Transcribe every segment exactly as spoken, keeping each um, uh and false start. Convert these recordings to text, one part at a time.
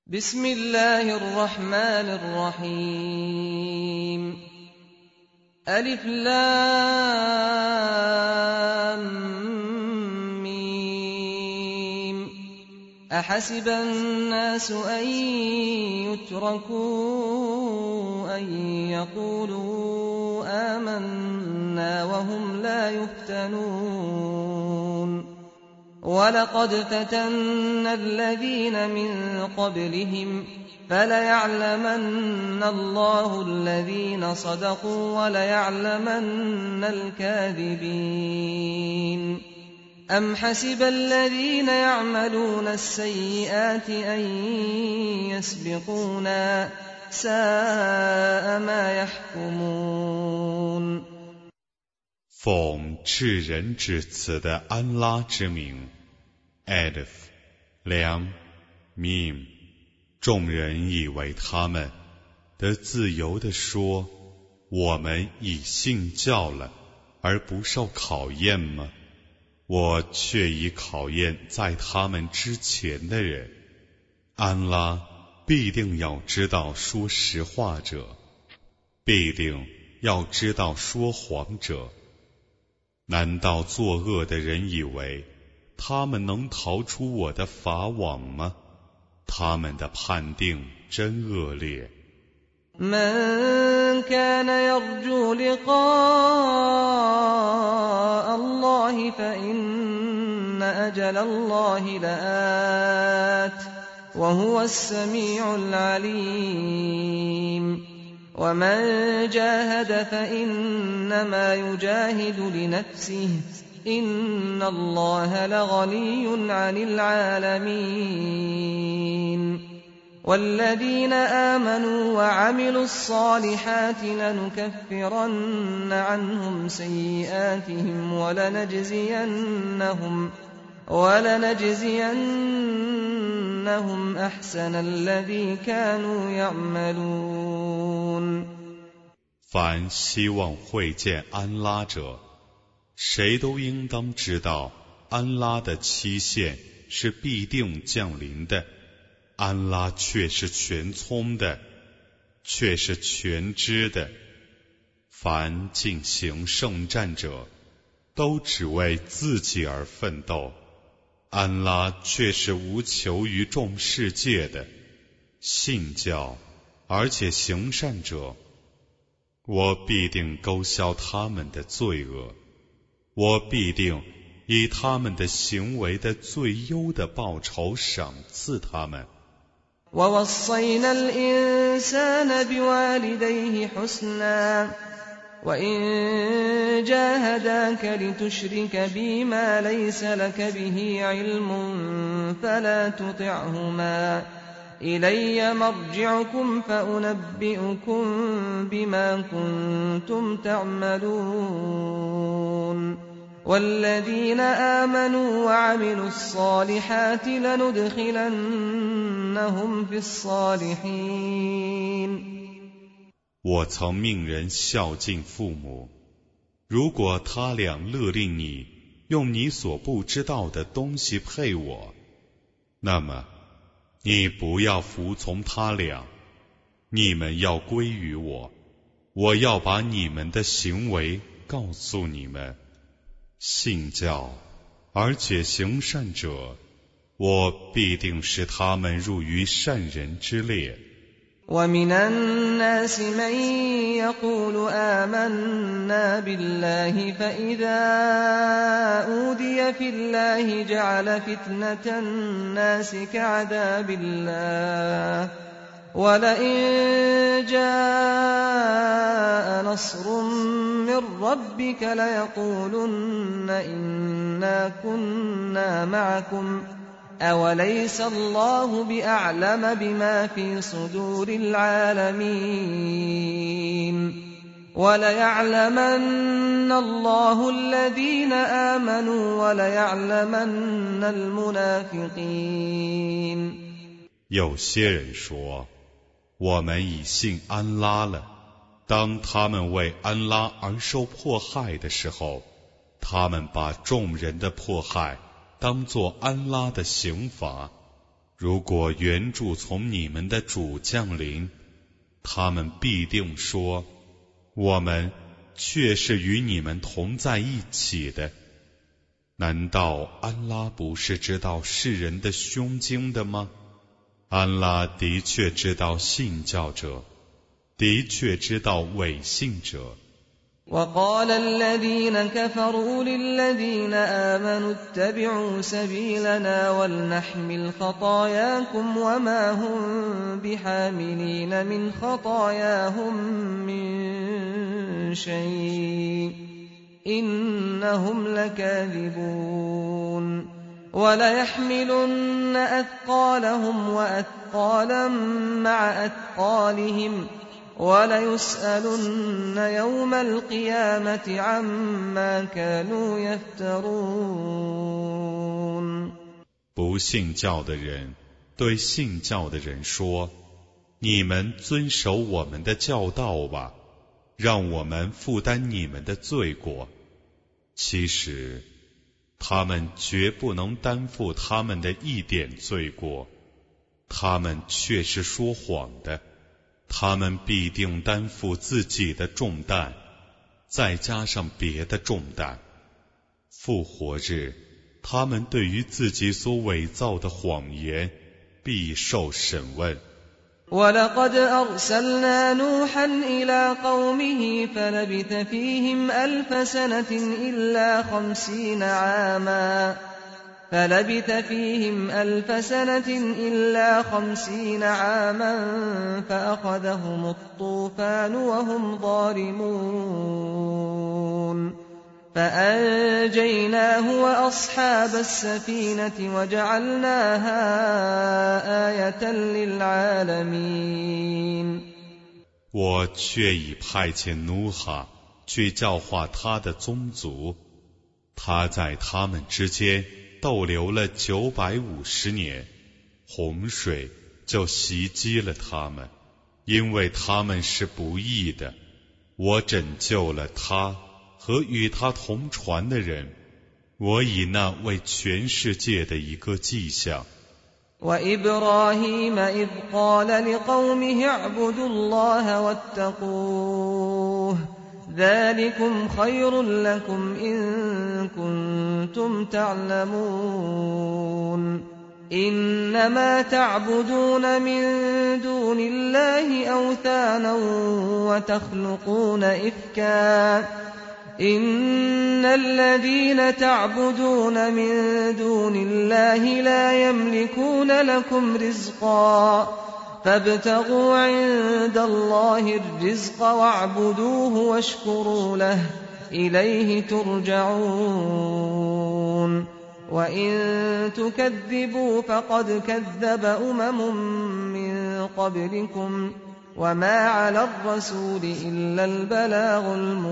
بسم الله الرحمن الرحيم ألف لام ميم أحسب الناس أن يتركوا أن يقولوا آمنا وهم لا يفتنون ولقد فتنا الذين من قبلهم فليعلمن الله الذين صدقوا وليعلمن الكاذبين أم حسب الذين يعملون السيئات أن يسبقونا ساء ما يحكمون 奉至人至此的安拉之名 Alif Lam Mim 众人以为他们得自由地说我们已信教了而不受考验吗我却已考验在他们之前的人安拉必定要知道说实话者必定要知道说谎者难道作恶的人以为他们能逃出我的法网吗他们的判定真恶劣 من كان يرجو لقاء الله فإن أجل الله لآت وهو السميع العليم ومن جاهد فإنما يجاهد لنفسه إن الله لغني عن العالمين والذين آمنوا وعملوا الصالحات لنكفرن عنهم سيئاتهم ولنجزينهم ولنجزينهم أحسن الذي كانوا يعملون 凡希望会见安拉者谁都应当知道安拉的期限是必定降临的安拉却是全聪的却是全知的凡进行圣战者都只为自己而奋斗安拉却是无求于众世界的信教而且行善者我必定勾销他们的罪恶我必定以他们的行为的最优的报酬赏赐他们 ووصينا الإنسان بوالديه حسنا وإن جاهداك لتشرك بي ما ليس لك به علم فلا تطعهما إلي مرجعكم فأنبئكم بما كنتم تعملون والذين آمنوا وعملوا الصالحات لندخلنهم في الصالحين 我曾命人孝敬父母如果他俩勒令你用你所不知道的东西配我那么你不要服从他俩你们要归于我我要把你们的行为告诉你们信教而且行善者我必定使他们入于善人之列 ومن الناس من يقول آمنا بالله فإذا أوذي في الله جعل فتنة الناس كعذاب الله ولئن جاء نصر من ربك ليقولن إنا كنا معكم أوليس الله بأعلم بما في صدور العالمين وليعلمن الله الذين آمنوا وليعلمن المنافقين 有些人说我们已信安拉了当他们为安拉而受迫害的时候他们把众人的迫害当作安拉的刑罚如果援助从你们的主降临，他们必定说，我们却是与你们同在一起的。难道安拉不是知道世人的胸襟的吗？安拉的确知道信教者，的确知道伪信者。 وقال الذين كفروا للذين آمنوا اتبعوا سبيلنا ولنحمل خطاياكم وما هم بحاملين من خطاياهم من شيء إنهم لكاذبون وليحملن أثقالهم وأثقالا مع أثقالهم وليسألن يوم القيامة عما كانوا يفترون。 不信教的人对信教的人说，你们遵守我们的教导吧，让我们负担你们的罪过。其实他们绝不能担负他们的一点罪过，他们却是说谎的。他们必定担负自己的重担，再加上别的重担。复活日，他们对于自己所伪造的谎言必受审问。 وَلَقَدْ أَرْسَلْنَا نُوحًا إِلَى قَوْمِهِ فَلَبِثَ فِيهِمْ أَلْفَ سَنَةٍ إِلَّا خَمْسِينَ عَامًا فلبث فيهم ألف سنة إلا خمسين عاما فأخذهم الطوفان وهم ظالمون فأنجيناه وأصحاب السفينة وجعلناها آية للعالمين。 我却已派遣努哈去教化他的宗族，他在他们之间逗留了九百五十年，洪水就袭击了他们，因为他们是不义的。我拯救了他和与他同船的人，我以那为全世界的一个迹象。 وإبراهيم إذ قال لقومه اعبدوا الله واتقوه ذلكم خير لكم إن كنتم تعلمون إنما تعبدون من دون الله أوثانا وتخلقون إفكا إن الذين تعبدون من دون الله لا يملكون لكم رزقا فابتغوا عند الله الرزق واعبدوه واشكروا له إليه ترجعون وإن تكذبوا فقد كذب أمم من قبلكم وما على الرسول إلا البلاغ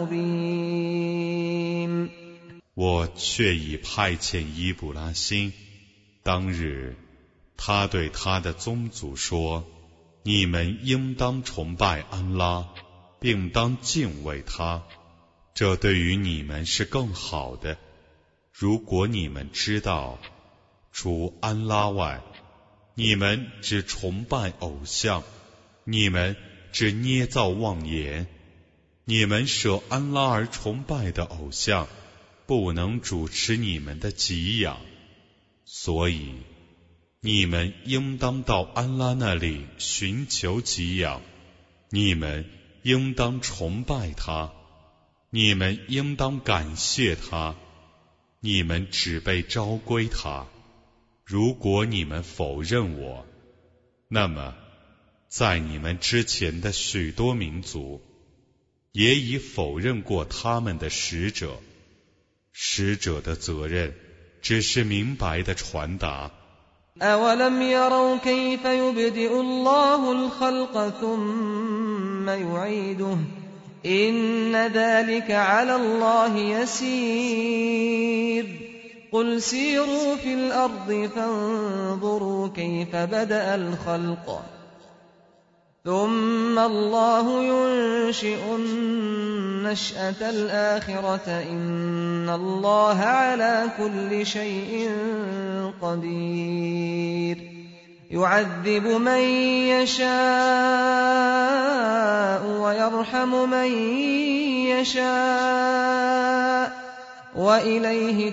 المبين。 我却已派遣伊布拉欣，当日他对他的宗族说，你们应当崇拜安拉，并当敬畏他，这对于你们是更好的。如果你们知道，除安拉外，你们只崇拜偶像，你们只捏造妄言，你们舍安拉而崇拜的偶像，不能主持你们的给养，所以你们应当到安拉那里寻求给养，你们应当崇拜他，你们应当感谢他，你们只被召归他。如果你们否认我，那么在你们之前的许多民族也已否认过他们的使者，使者的责任只是明白的传达。 أَوَلَمْ يَرَوْا كَيْفَ يُبْدِئُ اللَّهُ الْخَلْقَ ثُمَّ يُعِيدُهُ إِنَّ ذَلِكَ عَلَى اللَّهِ يَسِيرٌ قُلْ سِيرُوا فِي الْأَرْضِ فَانظُرُوا كَيْفَ بَدَأَ الْخَلْقَ ثُمَّ اللَّهُ يُنشِئُ النَّشْأَةَ الْآخِرَةَ إِنَّ اللَّهَ عَلَى كُلِّ شَيْءٍ قَدِيرٌ يعذب من يشاء ويرحم من يشاء وإليه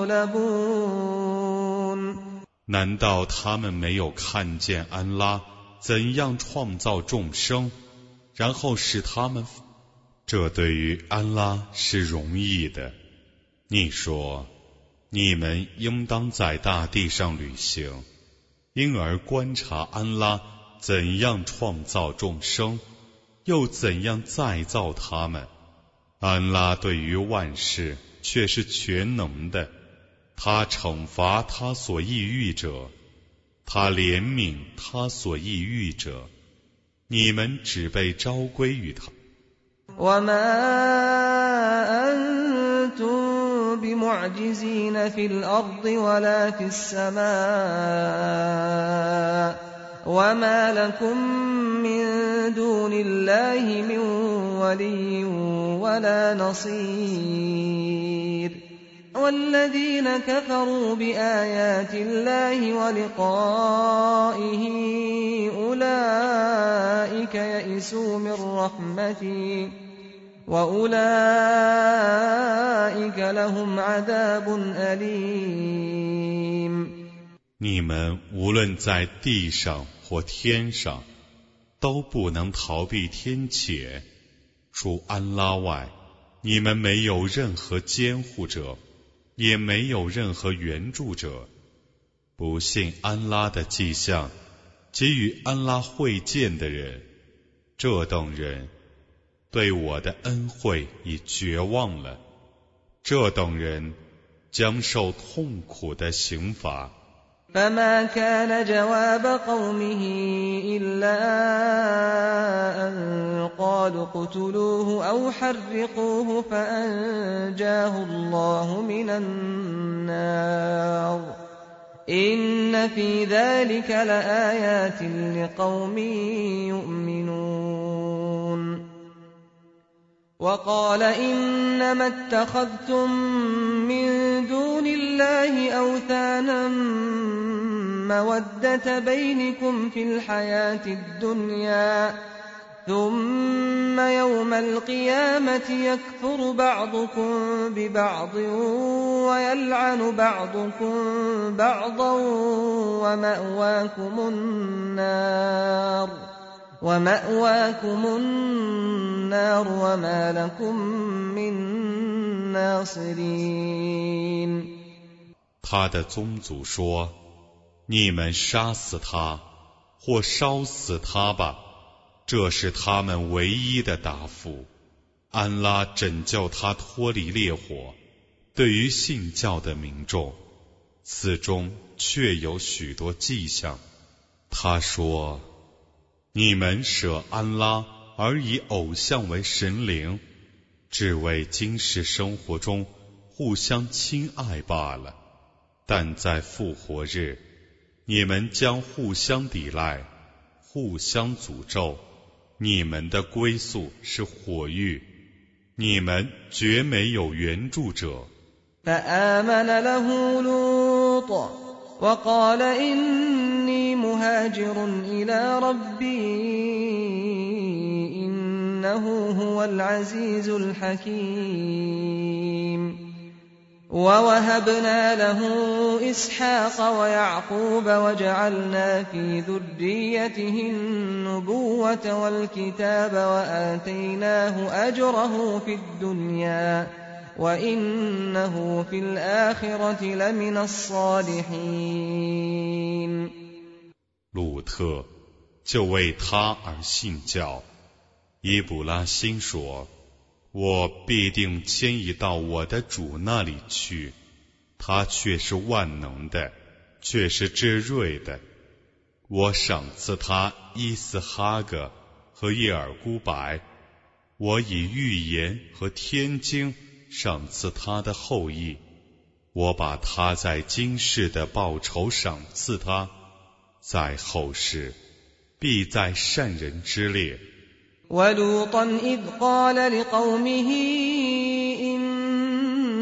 تقلبون。 难道他们没有看见安拉怎样创造众生，然后使他们？这对于安拉是容易的。你说，你们应当在大地上旅行，因而观察安拉怎样创造众生，又怎样再造他们。安拉对于万事却是全能的，他惩罚他所抑郁者，他怜悯他所抑郁者。你们只被召归于他。 وما أنتم بمعجزين في الأرض ولا في السماء وما لكم من دون الله من ولي ولا نصير والذين كفروا بآيات الله ولقائه أولئك يئسوا من رحمتي وأولئك لهم عذاب أليم。 你们无论在地上或天上，都不能逃避天谴。除安拉外，你们没有任何监护者，也没有任何援助者。不信安拉的迹象，给予安拉会见的人，这等人对我的恩惠已绝望了，这等人将受痛苦的刑罚。 فما كان جواب قومه إلا أن قالوا اقتلوه أو حرقوه فأنجاه الله من النار إن في ذلك لآيات لقوم يؤمنون。وقال إنما اتخذتم من دون الله أوثانا مودة بينكم في الحياة الدنيا ثم يوم القيامة يكفر بعضكم ببعض ويلعن بعضكم بعضا ومأواكم النار ومأواكم النار وما لكم من ناصرين。 他的宗族说，你们杀死他或烧死他吧，这是他们唯一的答复。安拉拯救他脱离烈火。对于信教的民众，此中确有许多迹象。他说，你们舍安拉而以偶像为神灵，只为今世生活中互相亲爱罢了。但在复活日，你们将互相抵赖，互相诅咒，你们的归宿是火狱，你们绝没有援助者。 فآمن له لوط وقال إني مهاجر إلى ربي إنه هو العزيز الحكيم。ووهبنا له إسحاق ويعقوب وجعلنا في ذريته النبوة والكتاب وآتيناه أجره في الدنيا وإنه في الآخرة لمن الصالحين。 鲁特就为他而信教。伊卜拉欣说，我必定迁移到我的主那里去，他却是万能的，却是至睿的。我赏赐他伊斯哈格和叶尔孤白，我以预言和天经赏赐他的后裔，我把他在今世的报酬赏赐他，在后世必在善人之列。 وَلُوطًا إِذْ قَالَ لِقَوْمِهِ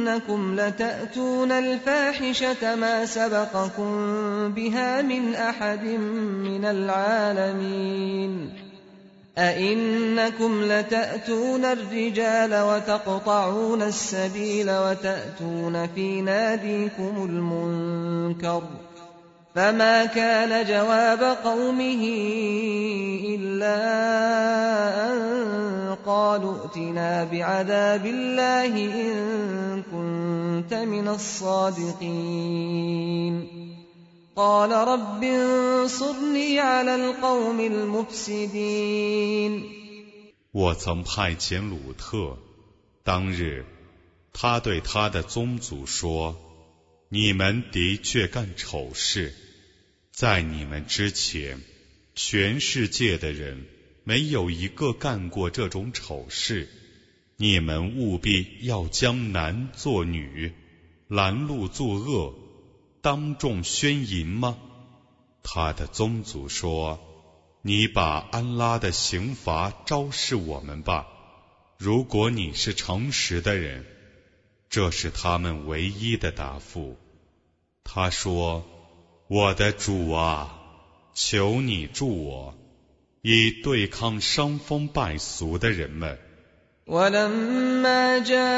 إنكم لتأتون الفاحشة ما سبقكم بها من أحد من العالمين أئنكم لتأتون الرجال وتقطعون السبيل وتأتون في ناديكم المنكر فما كان جواب قومه إلا أن قالوا ائتنا بعذاب الله إن كنت من الصادقين قال رب انصرني على القوم المفسدين 我曾派遣鲁特，当日他对他的宗族说，你们的确干丑事，在你们之前，全世界的人没有一个干过这种丑事。你们务必要将男作女，拦路作恶，当众宣淫吗？他的宗族说，你把安拉的刑罚昭示我们吧，如果你是诚实的人。这是他们唯一的答复。他说，我的主啊，求你助我，以对抗伤风败俗的人们。 ولما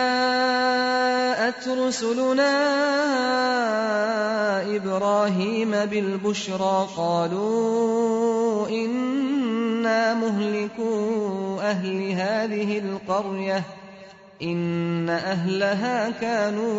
جاءت رسلنا إبراهيم بالبشرى قالوا إنا مهلكو أهل هذه القرية إن أهلها كانوا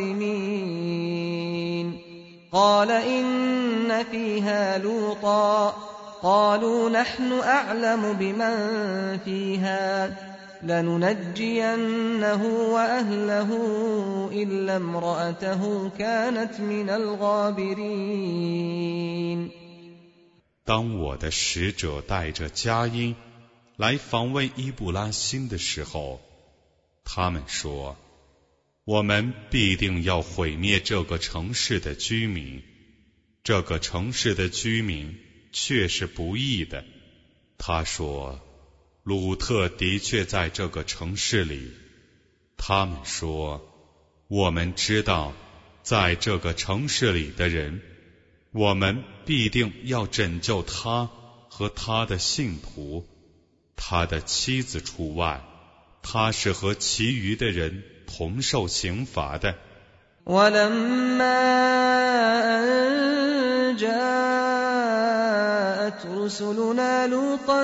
ظالمين قال إن فيها لوطا قالوا نحن أعلم بمن فيها لننجينه وأهله إلا امرأته كانت من الغابرين 当我的使者带着佳音来访问伊布拉欣的时候，他们说，我们必定要毁灭这个城市的居民，这个城市的居民却是不义的。他说，鲁特的确在这个城市里。他们说，我们知道在这个城市里的人，我们必定要拯救他和他的信徒，他的妻子除外，他是和其余的人同受刑罚的。 رسلنا لوطا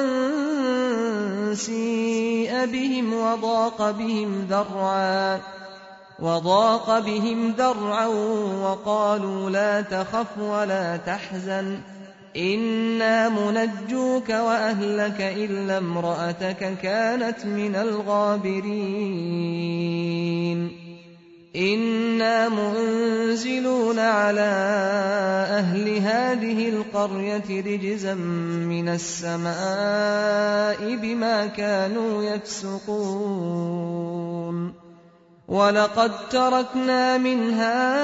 سيء بهم وضاق بهم ذرعا وضاق بهم ذرعا وقالوا لا تخف ولا تحزن إنا منجوك وأهلك إلا امرأتك كانت من الغابرين إنا منزلون على أهل هذه القرية رجزا من السماء بما كانوا يفسقون ولقد تركنا منها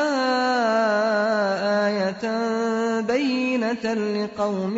آية بينة لقوم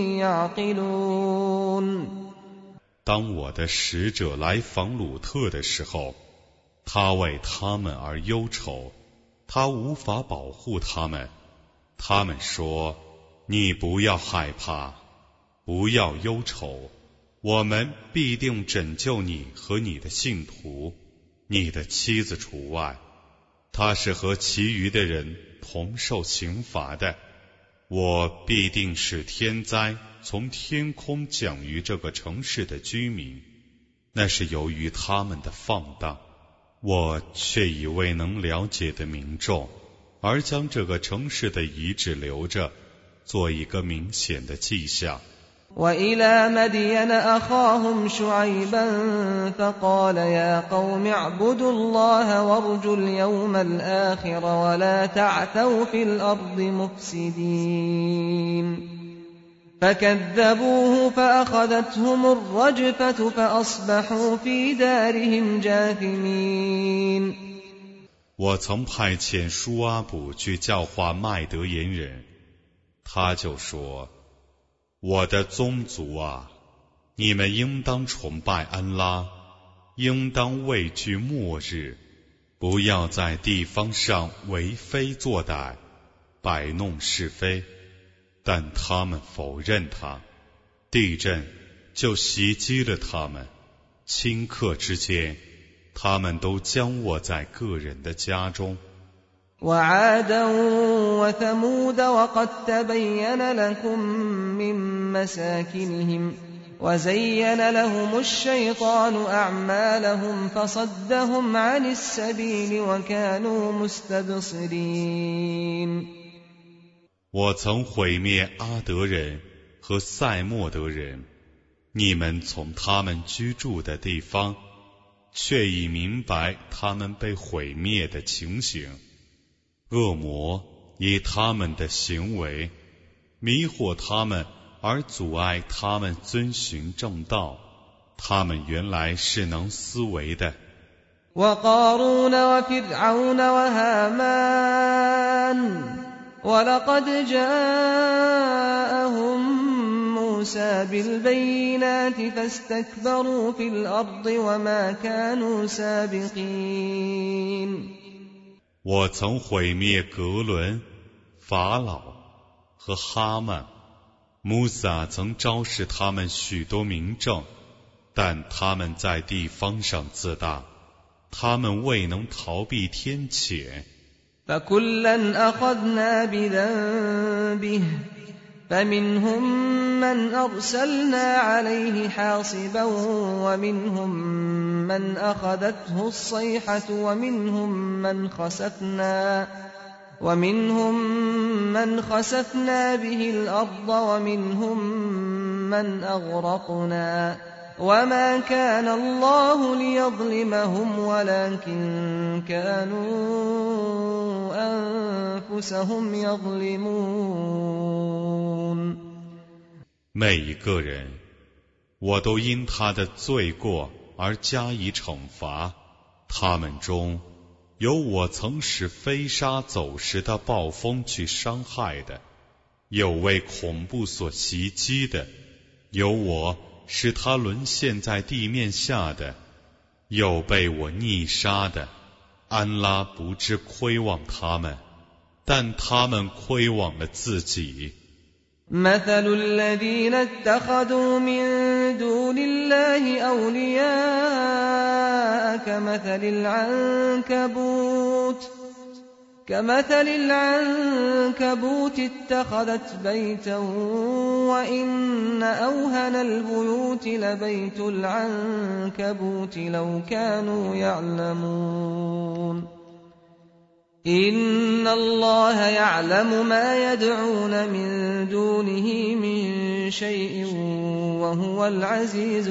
يعقلون 当我的使者来访鲁特的时候，他为他们而忧愁，他无法保护他们。他们说，你不要害怕，不要忧愁，我们必定拯救你和你的信徒，你的妻子除外，他是和其余的人同受刑罚的。我必定使天灾从天空降于这个城市的居民，那是由于他们的放荡。我却以未能了解的民众，而将这个城市的遗址留着，做一个明显的迹象。 وإلى مدين أخاهم شعيبا فقال يا قوم اعبدوا الله وارجوا اليوم الآخر ولا تعثوا في الأرض مفسدين فكذبوه فأخذتهم الرجفة فأصبحوا في دارهم جاثمين 我曾派遣舒阿卜去教化麦德言人，他就说，我的宗族啊，你们应当崇拜安拉，应当畏惧末日， 不要在地方上为非作歹，摆弄是非，但他们否认他，地震就袭击了他们。顷刻之间，他们都僵卧在个人的家中。 وعادا وثمود وقد تبين لكم من مساكنهم وزين لهم الشيطان أعمالهم فصدهم عن السبيل وكانوا مستبصرين。 我曾毁灭阿德人和塞莫德人，你们从他们居住的地方，却已明白他们被毁灭的情形。恶魔以他们的行为迷惑他们，而阻碍他们遵循正道。他们原来是能思维的。 وقارون وفرعون وهامان ولقد جاءهم موسى بالبينات فاستكبروا في الأرض وما كانوا سابقين。 我曾毁灭格伦、法老和哈曼，穆萨曾昭示他们许多明证，但他们在地方上自大，他们未能逃避天谴。 فكلا أخذنا بذنبه فمنهم من أرسلنا عليه حاصبا ومنهم من أخذته الصيحة ومنهم من خسفنا ومنهم من خسفنا به الأرض ومنهم من أغرقنا وما كان الله ليظلمهم ولكن كانوا أنفسهم يظلمون。 每一个人，我都因他的罪过而加以惩罚。他们中有我曾使飞沙走石的暴风去伤害的，有为恐怖所袭击的，有我使他沦陷在地面下的，有被我溺杀的。安拉不知亏枉他们，但他们亏枉了自己。 مثل الذين اتخذوا من دون الله أولياء كمثل العنكبوت كمثل العنكبوت اتخذت بيتا وإن أوهن البيوت لبيت العنكبوت لو كانوا يعلمون إن الله يعلم ما يدعون من دونه من شيء وهو العزيز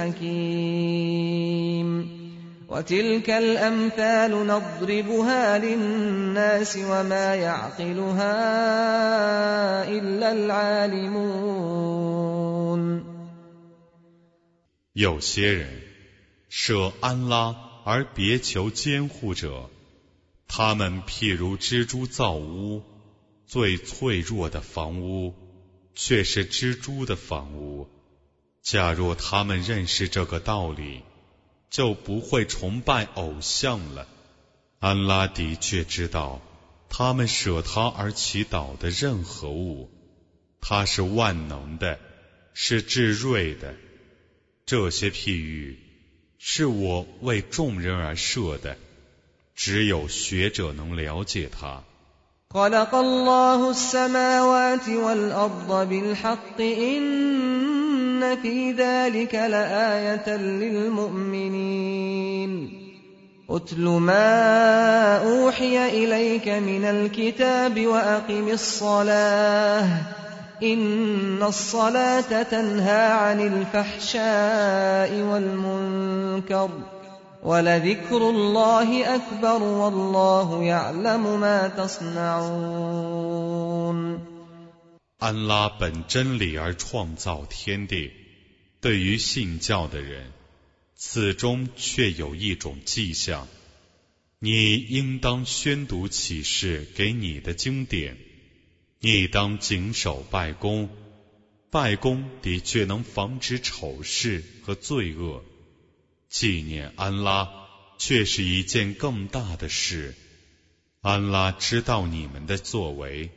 الحكيم وتلك الأمثال نضربها للناس وما يعقلها إلا العالمون。 有些人舍安拉而别求监护者，他们譬如蜘蛛造屋，最脆弱的房屋却是蜘蛛的房屋。假若他们认识这个道理，就不会崇拜偶像了。安拉的确知道他们舍他而祈祷的任何物，他是万能的，是至睿的。这些譬喻是我为众人而设的，只有学者能了解它。 خلق الله السماوات والأرض بالحق إن في ذلك لآية للمؤمنين أتل ما أوحي إليك من الكتاب وأقم الصلاة إن الصلاة تنهى عن الفحشاء والمنكر ولذكر الله أكبر والله يعلم ما تصنعون。 安拉本真理而创造天地，对于信教的人，此中却有一种迹象。你应当宣读启示给你的经典，你当谨守拜功，拜功的确能防止丑事和罪恶。纪念安拉， 却是一件更大的事。安拉知道你们的作为。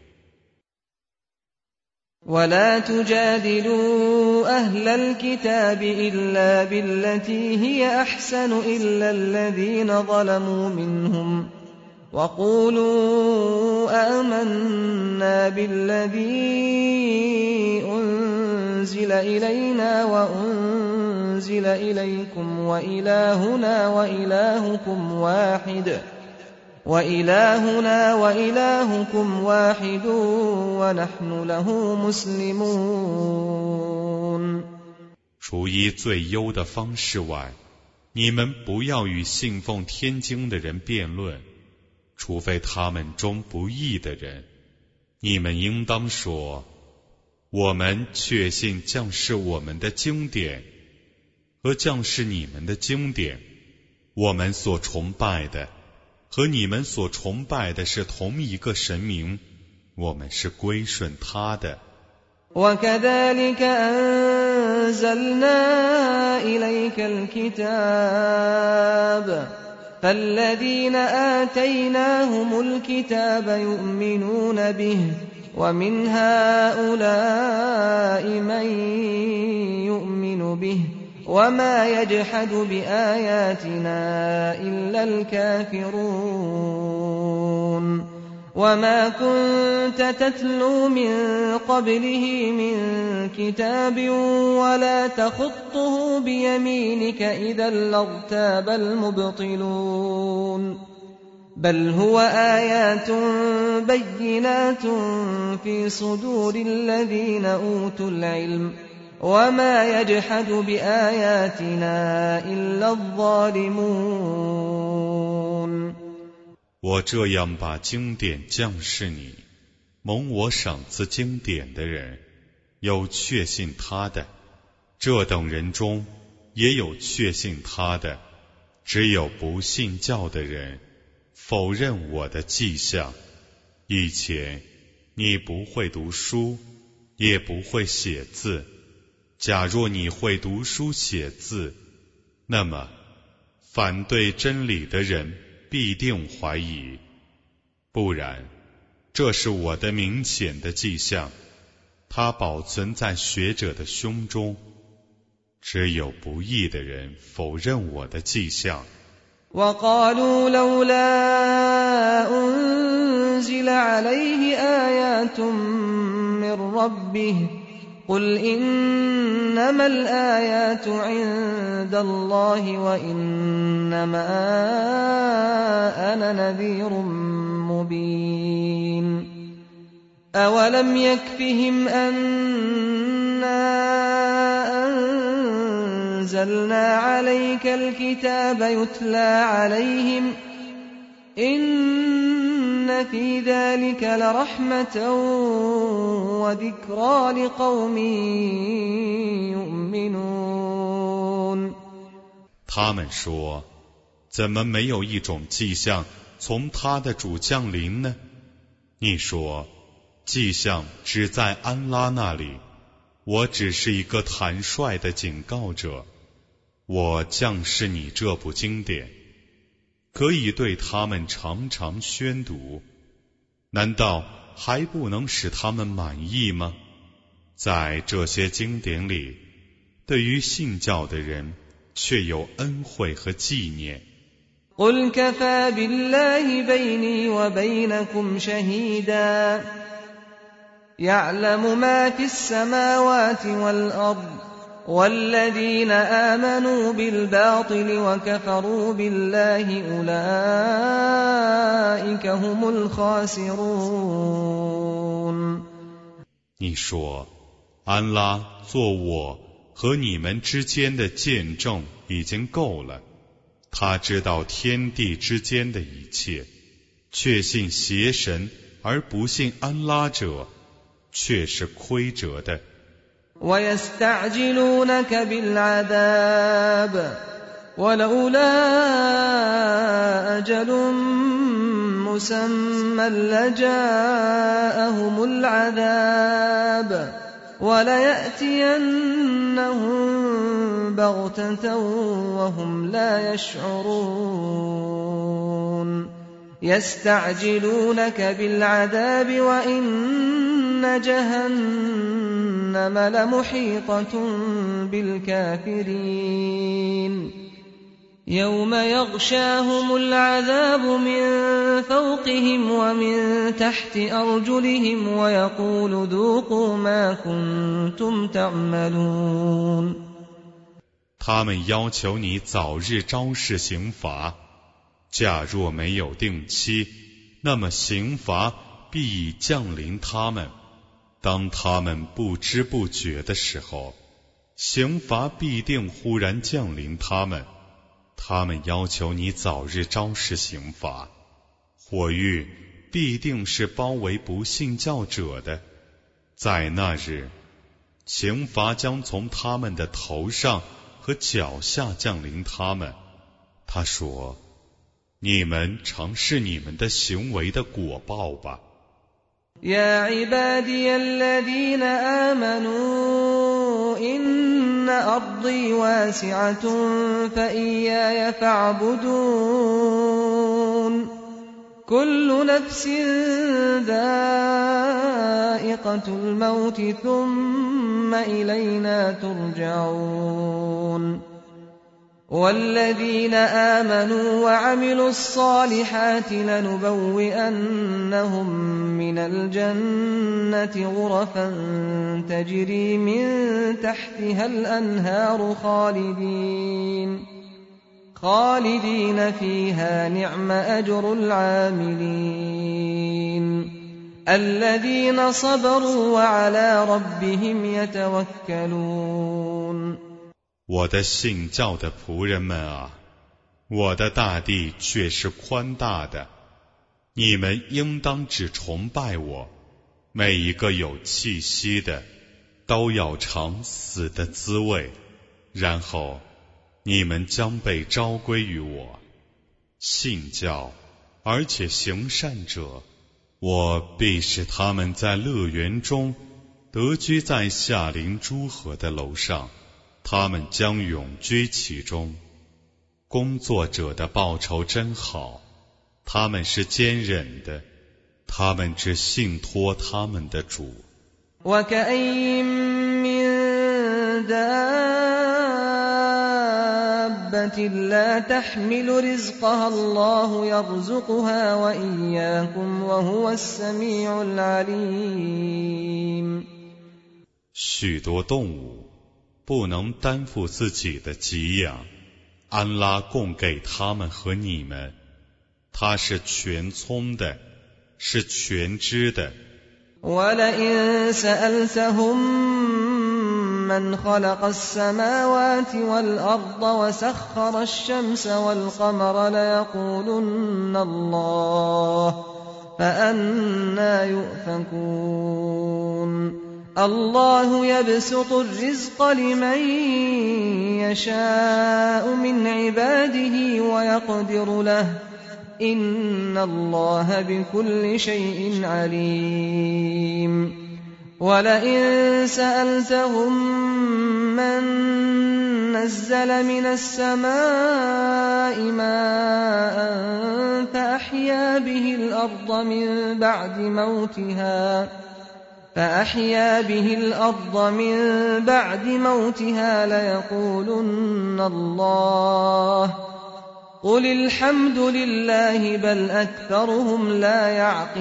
ولا تجادلوا أهل الكتاب إلا بالتي هي أحسن إلا الذين ظلموا منهم وقولوا آمنا بالذي أنزل إلينا وأنزل إليكم وإلهنا وإلهكم واحد وإلهنا وإلهكم واحد ونحن له مسلمون。 除依最优的方式外，你们不要与信奉天经的人辩论，除非他们中不义的人。你们应当说，我们确信将是我们的经典和将是你们的经典，我们所崇拜的和你们所崇拜的是同一个神明，我们是归顺他的。 وكذلك أنزلنا إليك الكتاب فالذين آتيناهم الكتاب يؤمنون به ومن هؤلاء من يؤمن به وما يجحد بآياتنا إلا الكافرون وما كنت تتلو من قبله من كتاب ولا تخطه بيمينك إذا لارتاب المبطلون بل هو آيات بينات في صدور الذين أوتوا العلم وما يجحد بآياتنا إلا الظالمون。 我这样把经典降示你，蒙我赏赐经典的人，有确信他的，这等人中也有确信他的，只有不信教的人否认我的迹象。以前你不会读书，也不会写字，假若你会读书写字，那么反对真理的人必定怀疑，不然这是我的明显的迹象，它保存在学者的胸中，只有不义的人否认我的迹象。 وقالوا لولا أنزل عليه آيات من ربه قل إنما الآيات عند الله وإنما أنا نذير مبين أولم يكفهم أنا أنزلنا عليك الكتاب يتلى عليهم إن في ذلك لرحمة وذكرى لقوم يؤمنون。 他们说，怎么没有一种迹象从他的主降临呢？你说，迹象只在安拉那里，我只是一个坦率的警告者。我降示你这部经典，可以对他们常常宣读，难道还不能使他们满意吗？在这些经典里，对于信教的人却有恩惠和纪念。 قل كفى بالله بيني وبينكم شهيدا يعلم ما في السماوات والأرض والذين آمنوا بالباطل وكفروا بالله أولئك هم الخاسرون。 你说，安拉做我和你们之间的见证已经够了，他知道天地之间的一切，确信邪神而不信安拉者，却是亏折的。 ويستعجلونك بالعذاب ولولا أجل مسمى لجاءهم العذاب وليأتينهم بغتة وهم لا يشعرون يستعجلونك بالعذاب وإن جهنم لمحيطة بالكافرين يوم يغشاهم العذاب من فوقهم ومن تحت أرجلهم ويقول ذوقوا ما كنتم تعملون 他们要求你早日昭示刑罚，假若没有定期，那么刑罚必已降临他们。当他们不知不觉的时候，刑罚必定忽然降临他们。他们要求你早日昭示刑罚，火狱必定是包围不信教者的。在那日，刑罚将从他们的头上和脚下降临他们。他说：你们尝试你们的行为的果报吧。 يا عبادي الذين آمنوا إن أرضي واسعة فإياي فاعبدون كل نفس ذائقة الموت ثم إلينا ترجعون والذين آمنوا وعملوا الصالحات لنبوئنهم من الجنة غرفا تجري من تحتها الأنهار خالدين خالدين فيها نعم أجر العاملين الذين صبروا وعلى ربهم يتوكلون 我的信教的仆人们啊，我的大地却是宽大的，你们应当只崇拜我。每一个有气息的都要尝死的滋味，然后你们将被召归于我。信教而且行善者，我必使他们在乐园中得居在夏临诸河的楼上，他们将永居其中。工作者的报酬真好，他们是坚忍的，他们只信托他们的主。 وكأين من دابة لا تحمل رزقها الله يرزقها وإياكم وهو السميع العليم。 许多动物不能担负自己的给养，安拉供给他们和你们，他是全聪的，是全知的。 وَلَئِن سَأَلْتَهُم مَّنْ خَلَقَ السَّمَاوَاتِ وَالْأَرْضَ وَسَخَّرَ الشَّمْسَ وَالْقَمَرَ لَيَقُولُنَّ اللَّهُ فَأَنَّىٰ يُؤْفَكُونَ الله يبسط الرزق لمن يشاء من عباده ويقدر له إن الله بكل شيء عليم ولئن سألتهم من نزل من السماء ماء فأحيا به الأرض من بعد موتها فأحيا به الأرض من بعد موتها ليقولن الله قل الحمد لله بل أكثرهم لا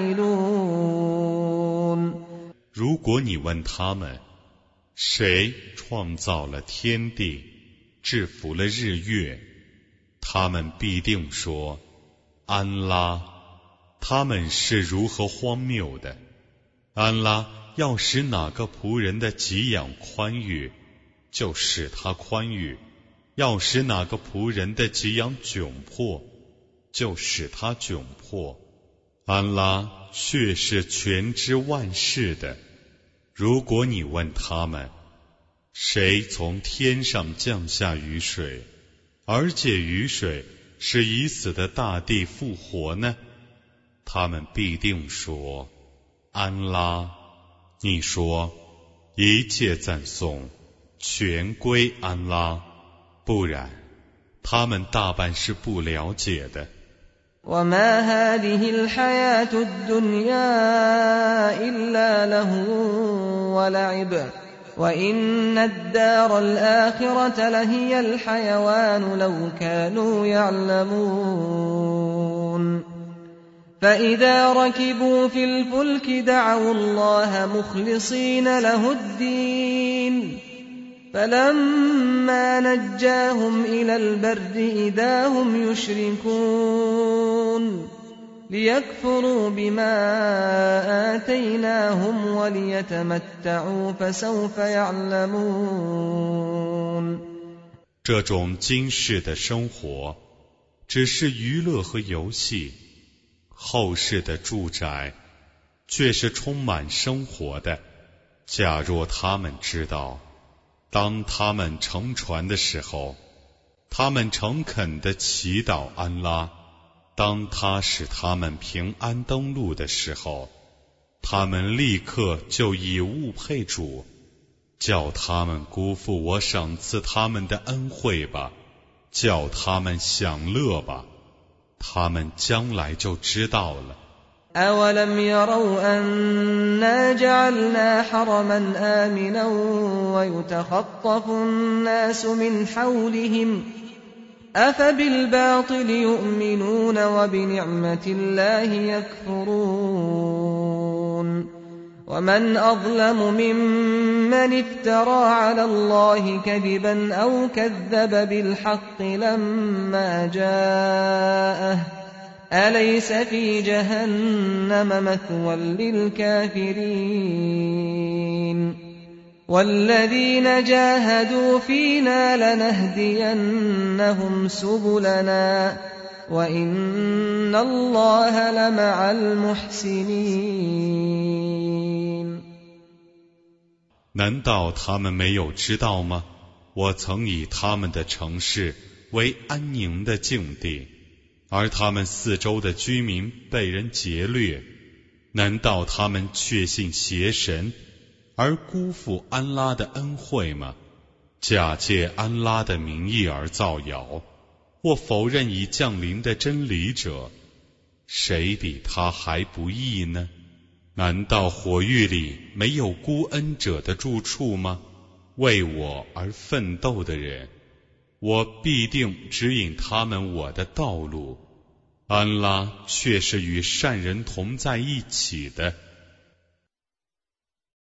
يعقلون。 如果你问他们，谁创造了天地，制服了日月，他们必定说，安拉。他们是如何荒谬的！安拉要使哪个仆人的给养宽裕，就使他宽裕；要使哪个仆人的给养窘迫，就使他窘迫。安拉却是全知万事的。如果你问他们，谁从天上降下雨水，而且雨水是已死的大地复活呢？他们必定说，安拉。你说， 一切赞颂全归安拉，不然他们大半是不了解的。 وما هذه الحياة الدنيا إلا لهو ولعب وإن الدار الآخرة لهي الحيوان لو كانوا يعلمون فإذا ركبوا في الفلك دعوا الله مخلصين له الدين فلما نجاهم إلى البر إذا هم يشركون ليكفروا بما آتيناهم وليتمتعوا فسوف يعلمون。 这种今世的生活只是娱乐和游戏，后世的住宅却是充满生活的。假若他们知道，当他们乘船的时候，他们诚恳地祈祷安拉，当他使他们平安登陆的时候，他们立刻就以物配主，叫他们辜负我赏赐他们的恩惠吧，叫他们享乐吧，他们将来就知道了。 أَوَلَمْ يَرَوْا أَنَّا جَعَلْنَا حَرَمًا آمِنًا وَيُتَخَطَّفُ النَّاسُ مِنْ حَوْلِهِمْ أَفَبِالْبَاطِلِ يُؤْمِنُونَ وَبِنِعْمَةِ اللَّهِ يَكْفُرُونَ وَمَنْ أَظْلَمُ مِمَّنِ افْتَرَى عَلَى اللَّهِ كَذِبًا أَوْ كَذَّبَ بِالْحَقِّ لَمَّا جَاءَهُ أَلَيْسَ فِي جَهَنَّمَ مَثْوًى لِلْكَافِرِينَ وَالَّذِينَ جَاهَدُوا فِينَا لَنَهْدِيَنَّهُمْ سُبُلَنَا وَإِنَّ اللَّهَ لَمَعَ الْمُحْسِنِينَ。 难道他们没有知道吗？我曾以他们的城市为安宁的境地，而他们四周的居民被人劫掠，难道他们确信邪神而辜负安拉的恩惠吗？假借安拉的名义而造谣，或否认已降临的真理者，谁比他还不义呢？难道火狱里没有孤恩者的住处吗？为我而奋斗的人，我必定指引他们我的道路，安拉却是与善人同在一起的。